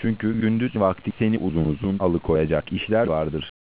Çünkü gündüz vakti seni uzun uzun alıkoyacak işler vardır.